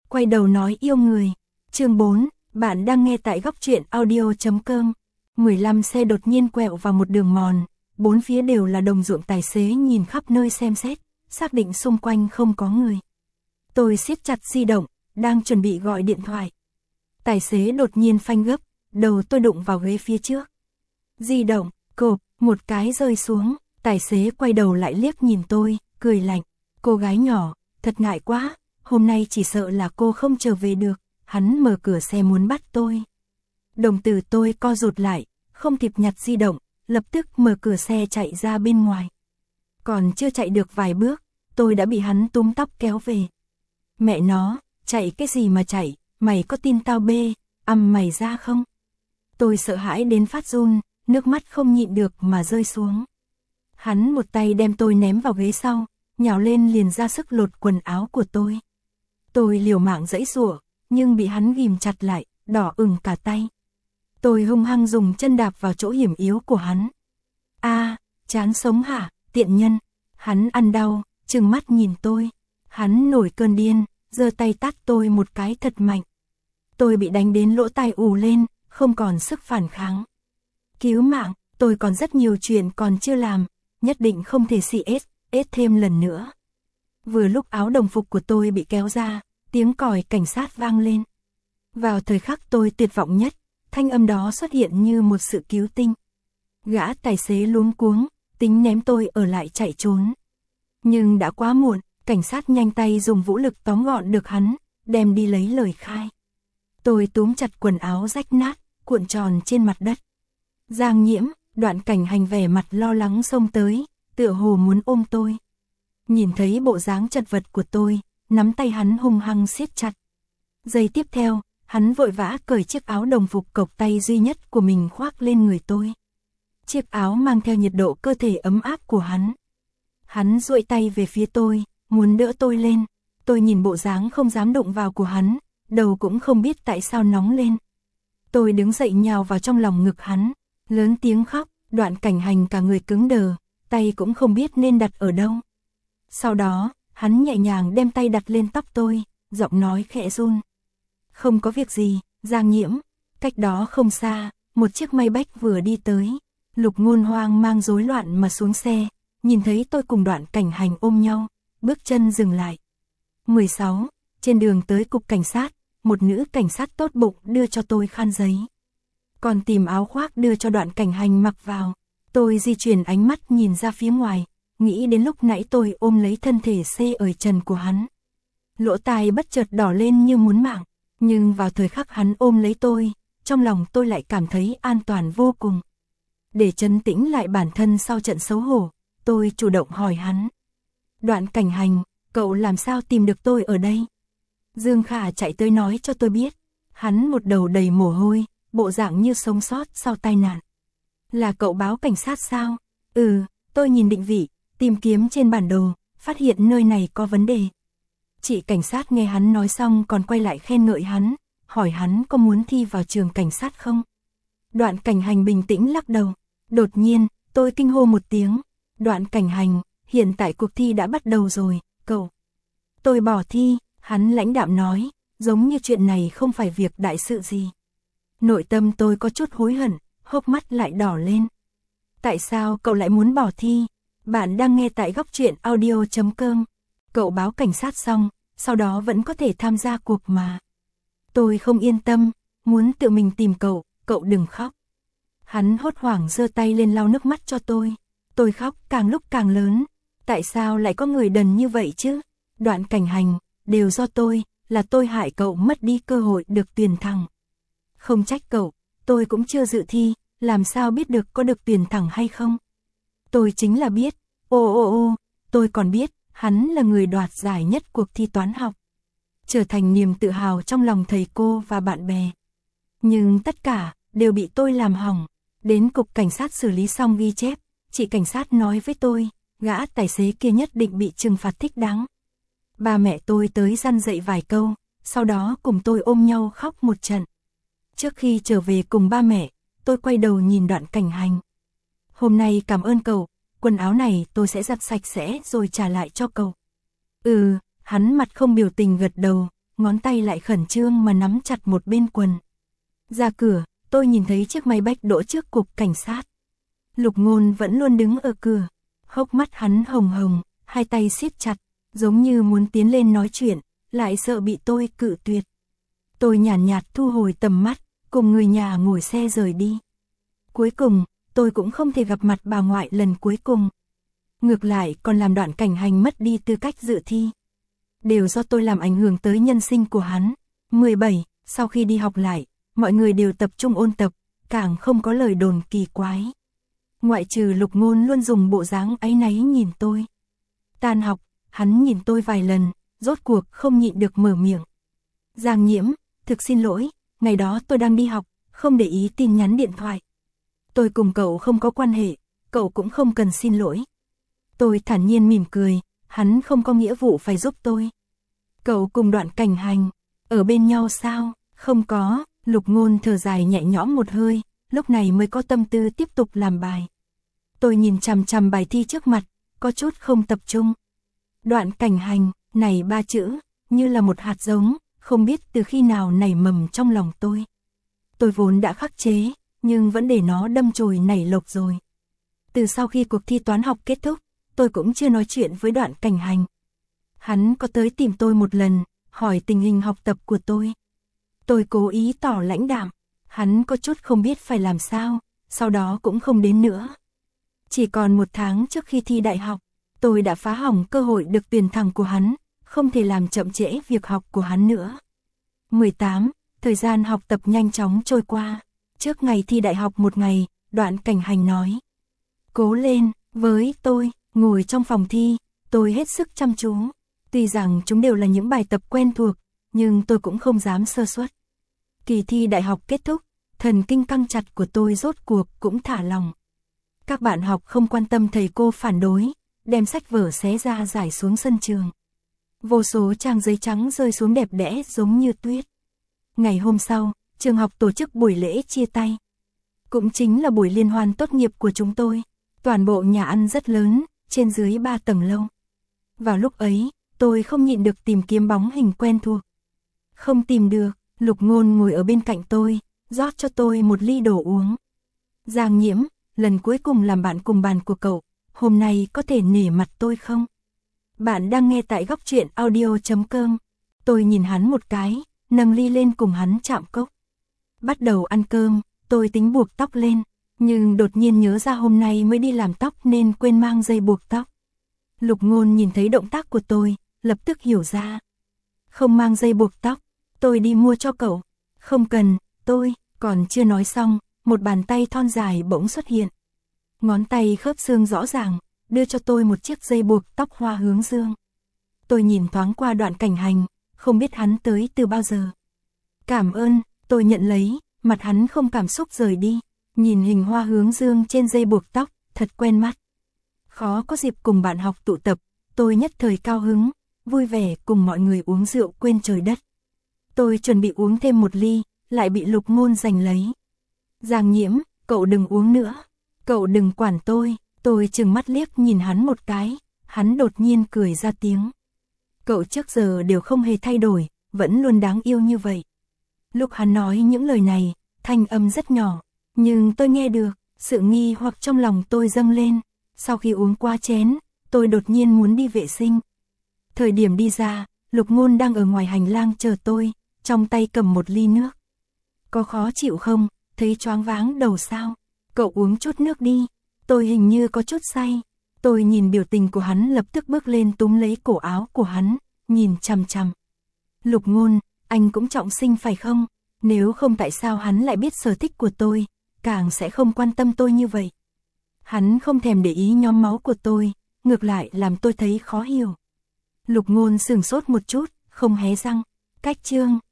quay đầu nói yêu người. Chương 4, bạn đang nghe tại góc truyện audio.com. 15 xe đột nhiên quẹo vào một đường mòn, bốn phía đều là đồng ruộng, tài xế nhìn khắp nơi xem xét, xác định xung quanh không có người. Tôi siết chặt di động, đang chuẩn bị gọi điện thoại. Tài xế đột nhiên phanh gấp, đầu tôi đụng vào ghế phía trước. Di động, cộp, một cái rơi xuống, tài xế quay đầu lại liếc nhìn tôi, cười lạnh. Cô gái nhỏ, thật ngại quá, hôm nay chỉ sợ là cô không trở về được. Hắn mở cửa xe muốn bắt tôi. Đồng tử tôi co rụt lại, không kịp nhặt di động, lập tức mở cửa xe chạy ra bên ngoài. Còn chưa chạy được vài bước, tôi đã bị hắn túm tóc kéo về. Mẹ nó, chạy cái gì mà chạy, mày có tin tao bê, mày ra không? Tôi sợ hãi đến phát run, nước mắt không nhịn được mà rơi xuống. Hắn một tay đem tôi ném vào ghế sau, nhào lên liền ra sức lột quần áo của tôi. Tôi liều mạng giãy giụa, nhưng bị hắn ghìm chặt lại, đỏ ửng cả tay. Tôi hung hăng dùng chân đạp vào chỗ hiểm yếu của hắn. Chán sống hả, tiện nhân. Hắn ăn đau, trừng mắt nhìn tôi. Hắn nổi cơn điên, giơ tay tát tôi một cái thật mạnh. Tôi bị đánh đến lỗ tai ù lên, không còn sức phản kháng. Cứu mạng, tôi còn rất nhiều chuyện còn chưa làm, nhất định không thể CS thêm lần nữa. Vừa lúc áo đồng phục của tôi bị kéo ra, tiếng còi cảnh sát vang lên. Vào thời khắc tôi tuyệt vọng nhất, thanh âm đó xuất hiện như một sự cứu tinh. Gã tài xế luống cuống, tính ném tôi ở lại chạy trốn. Nhưng đã quá muộn, cảnh sát nhanh tay dùng vũ lực tóm gọn được hắn, đem đi lấy lời khai. Tôi túm chặt quần áo rách nát, cuộn tròn trên mặt đất. Giang Nhiễm, Đoạn Cảnh Hành vẻ mặt lo lắng xông tới, tựa hồ muốn ôm tôi. Nhìn thấy bộ dáng chật vật của tôi, nắm tay hắn hung hăng siết chặt. Giây tiếp theo, hắn vội vã cởi chiếc áo đồng phục cộc tay duy nhất của mình khoác lên người tôi. Chiếc áo mang theo nhiệt độ cơ thể ấm áp của hắn. Hắn duỗi tay về phía tôi, muốn đỡ tôi lên. Tôi nhìn bộ dáng không dám đụng vào của hắn, đầu cũng không biết tại sao nóng lên. Tôi đứng dậy nhào vào trong lòng ngực hắn, lớn tiếng khóc. Đoạn Cảnh Hành cả người cứng đờ, tay cũng không biết nên đặt ở đâu. Sau đó, hắn nhẹ nhàng đem tay đặt lên tóc tôi, giọng nói khẽ run. Không có việc gì, Giang Nhiễm. Cách đó không xa, một chiếc Maybach vừa đi tới. Lục Ngôn hoang mang rối loạn mà xuống xe, nhìn thấy tôi cùng Đoạn Cảnh Hành ôm nhau, bước chân dừng lại. 16. Trên đường tới cục cảnh sát, một nữ cảnh sát tốt bụng đưa cho tôi khăn giấy. Còn tìm áo khoác đưa cho Đoạn Cảnh Hành mặc vào. Tôi di chuyển ánh mắt nhìn ra phía ngoài, nghĩ đến lúc nãy tôi ôm lấy thân thể xê ở trần của hắn. Lỗ tai bất chợt đỏ lên như muốn mạng, nhưng vào thời khắc hắn ôm lấy tôi, trong lòng tôi lại cảm thấy an toàn vô cùng. Để trấn tĩnh lại bản thân sau trận xấu hổ, tôi chủ động hỏi hắn. Đoạn Cảnh Hành, cậu làm sao tìm được tôi ở đây? Dương Khả chạy tới nói cho tôi biết. Hắn một đầu đầy mồ hôi, bộ dạng như sống sót sau tai nạn. Là cậu báo cảnh sát sao? Tôi nhìn định vị, tìm kiếm trên bản đồ, phát hiện nơi này có vấn đề. Chị cảnh sát nghe hắn nói xong còn quay lại khen ngợi hắn, hỏi hắn có muốn thi vào trường cảnh sát không? Đoạn Cảnh Hành bình tĩnh lắc đầu. Đột nhiên, tôi kinh hô một tiếng. Đoạn Cảnh Hành, hiện tại cuộc thi đã bắt đầu rồi, cậu. Tôi bỏ thi, hắn lãnh đạm nói, giống như chuyện này không phải việc đại sự gì. Nội tâm tôi có chút hối hận, hốc mắt lại đỏ lên. Tại sao cậu lại muốn bỏ thi? Bạn đang nghe tại góc truyện audio.com. Cậu báo cảnh sát xong, sau đó vẫn có thể tham gia cuộc mà. Tôi không yên tâm, muốn tự mình tìm cậu, cậu đừng khóc. Hắn hốt hoảng giơ tay lên lau nước mắt cho tôi. Tôi khóc càng lúc càng lớn. Tại sao lại có người đần như vậy chứ? Đoạn Cảnh Hành, đều do tôi, là tôi hại cậu mất đi cơ hội được tuyển thẳng. Không trách cậu, tôi cũng chưa dự thi, làm sao biết được có được tuyển thẳng hay không? Tôi chính là biết, tôi còn biết, hắn là người đoạt giải nhất cuộc thi toán học. Trở thành niềm tự hào trong lòng thầy cô và bạn bè. Nhưng tất cả, đều bị tôi làm hỏng. Đến cục cảnh sát xử lý xong ghi chép, chị cảnh sát nói với tôi, gã tài xế kia nhất định bị trừng phạt thích đáng. Ba mẹ tôi tới răn dạy vài câu, sau đó cùng tôi ôm nhau khóc một trận. Trước khi trở về cùng ba mẹ, tôi quay đầu nhìn Đoạn Cảnh Hành. Hôm nay cảm ơn cậu, quần áo này tôi sẽ giặt sạch sẽ rồi trả lại cho cậu. Hắn mặt không biểu tình gật đầu, ngón tay lại khẩn trương mà nắm chặt một bên quần. Ra cửa, tôi nhìn thấy chiếc máy bách đỗ trước cục cảnh sát. Lục Ngôn vẫn luôn đứng ở cửa, hốc mắt hắn hồng hồng, hai tay siết chặt, giống như muốn tiến lên nói chuyện, lại sợ bị tôi cự tuyệt. Tôi nhàn nhạt thu hồi tầm mắt, cùng người nhà ngồi xe rời đi. Cuối cùng, tôi cũng không thể gặp mặt bà ngoại lần cuối cùng. Ngược lại còn làm Đoạn Cảnh Hành mất đi tư cách dự thi. Đều do tôi làm ảnh hưởng tới nhân sinh của hắn. 17, sau khi đi học lại, mọi người đều tập trung ôn tập, càng không có lời đồn kỳ quái. Ngoại trừ Lục Ngôn luôn dùng bộ dáng áy náy nhìn tôi. Tan học, hắn nhìn tôi vài lần, rốt cuộc không nhịn được mở miệng. Giang Nhiễm, thực xin lỗi, ngày đó tôi đang đi học, không để ý tin nhắn điện thoại. Tôi cùng cậu không có quan hệ, cậu cũng không cần xin lỗi. Tôi thản nhiên mỉm cười, hắn không có nghĩa vụ phải giúp tôi. Cậu cùng Đoạn Cảnh Hành, ở bên nhau sao? Không có, Lục Ngôn thở dài nhẹ nhõm một hơi, lúc này mới có tâm tư tiếp tục làm bài. Tôi nhìn chằm chằm bài thi trước mặt, có chút không tập trung. Đoạn Cảnh Hành, này ba chữ, như là một hạt giống, không biết từ khi nào nảy mầm trong lòng tôi. Tôi vốn đã khắc chế, nhưng vẫn để nó đâm chồi nảy lộc rồi. Từ sau khi cuộc thi toán học kết thúc, tôi cũng chưa nói chuyện với Đoạn Cảnh Hành. Hắn có tới tìm tôi một lần, hỏi tình hình học tập của tôi. Tôi cố ý tỏ lãnh đạm, hắn có chút không biết phải làm sao, sau đó cũng không đến nữa. Chỉ còn 1 tháng trước khi thi đại học, tôi đã phá hỏng cơ hội được tuyển thẳng của hắn, không thể làm chậm trễ việc học của hắn nữa. 18, thời gian học tập nhanh chóng trôi qua. Trước ngày thi đại học một ngày, Đoạn Cảnh Hành nói: cố lên, với tôi, ngồi trong phòng thi, tôi hết sức chăm chú. Tuy rằng chúng đều là những bài tập quen thuộc, nhưng tôi cũng không dám sơ suất. Kỳ thi đại học kết thúc, thần kinh căng chặt của tôi rốt cuộc cũng thả lỏng. Các bạn học không quan tâm thầy cô phản đối, đem sách vở xé ra rải xuống sân trường. Vô số trang giấy trắng rơi xuống đẹp đẽ giống như tuyết. Ngày hôm sau, trường học tổ chức buổi lễ chia tay. Cũng chính là buổi liên hoan tốt nghiệp của chúng tôi. Toàn bộ nhà ăn rất lớn, trên dưới 3 tầng lâu. Vào lúc ấy, tôi không nhịn được tìm kiếm bóng hình quen thuộc. Không tìm được, Lục Ngôn ngồi ở bên cạnh tôi, rót cho tôi một ly đồ uống. Giang Nhiễm, lần cuối cùng làm bạn cùng bàn của cậu, hôm nay có thể nể mặt tôi không? Bạn đang nghe tại Góc Truyện Audio.com. Tôi nhìn hắn một cái, nâng ly lên cùng hắn chạm cốc. Bắt đầu ăn cơm, tôi tính buộc tóc lên, nhưng đột nhiên nhớ ra hôm nay mới đi làm tóc nên quên mang dây buộc tóc. Lục Ngôn nhìn thấy động tác của tôi, lập tức hiểu ra. Không mang dây buộc tóc, tôi đi mua cho cậu. Không cần, tôi, còn chưa nói xong, một bàn tay thon dài bỗng xuất hiện. Ngón tay khớp xương rõ ràng, đưa cho tôi một chiếc dây buộc tóc hoa hướng dương. Tôi nhìn thoáng qua Đoạn Cảnh Hành, không biết hắn tới từ bao giờ. Cảm ơn, tôi nhận lấy, mặt hắn không cảm xúc rời đi, nhìn hình hoa hướng dương trên dây buộc tóc, thật quen mắt. Khó có dịp cùng bạn học tụ tập, tôi nhất thời cao hứng, vui vẻ cùng mọi người uống rượu quên trời đất. Tôi chuẩn bị uống thêm một ly, lại bị Lục Ngôn giành lấy. Giang Nhiễm, cậu đừng uống nữa, cậu đừng quản tôi trừng mắt liếc nhìn hắn một cái, hắn đột nhiên cười ra tiếng. Cậu trước giờ đều không hề thay đổi, vẫn luôn đáng yêu như vậy. Lúc hắn nói những lời này, thanh âm rất nhỏ, nhưng tôi nghe được, sự nghi hoặc trong lòng tôi dâng lên. Sau khi uống qua chén, tôi đột nhiên muốn đi vệ sinh. Thời điểm đi ra, Lục Ngôn đang ở ngoài hành lang chờ tôi, trong tay cầm một ly nước. Có khó chịu không, thấy choáng váng đầu sao? Cậu uống chút nước đi, tôi hình như có chút say. Tôi nhìn biểu tình của hắn lập tức bước lên túm lấy cổ áo của hắn, nhìn chằm chằm. Lục Ngôn, anh cũng trọng sinh phải không? Nếu không tại sao hắn lại biết sở thích của tôi, càng sẽ không quan tâm tôi như vậy. Hắn không thèm để ý nhóm máu của tôi, ngược lại làm tôi thấy khó hiểu. Lục Ngôn sửng sốt một chút, không hé răng. Cách chương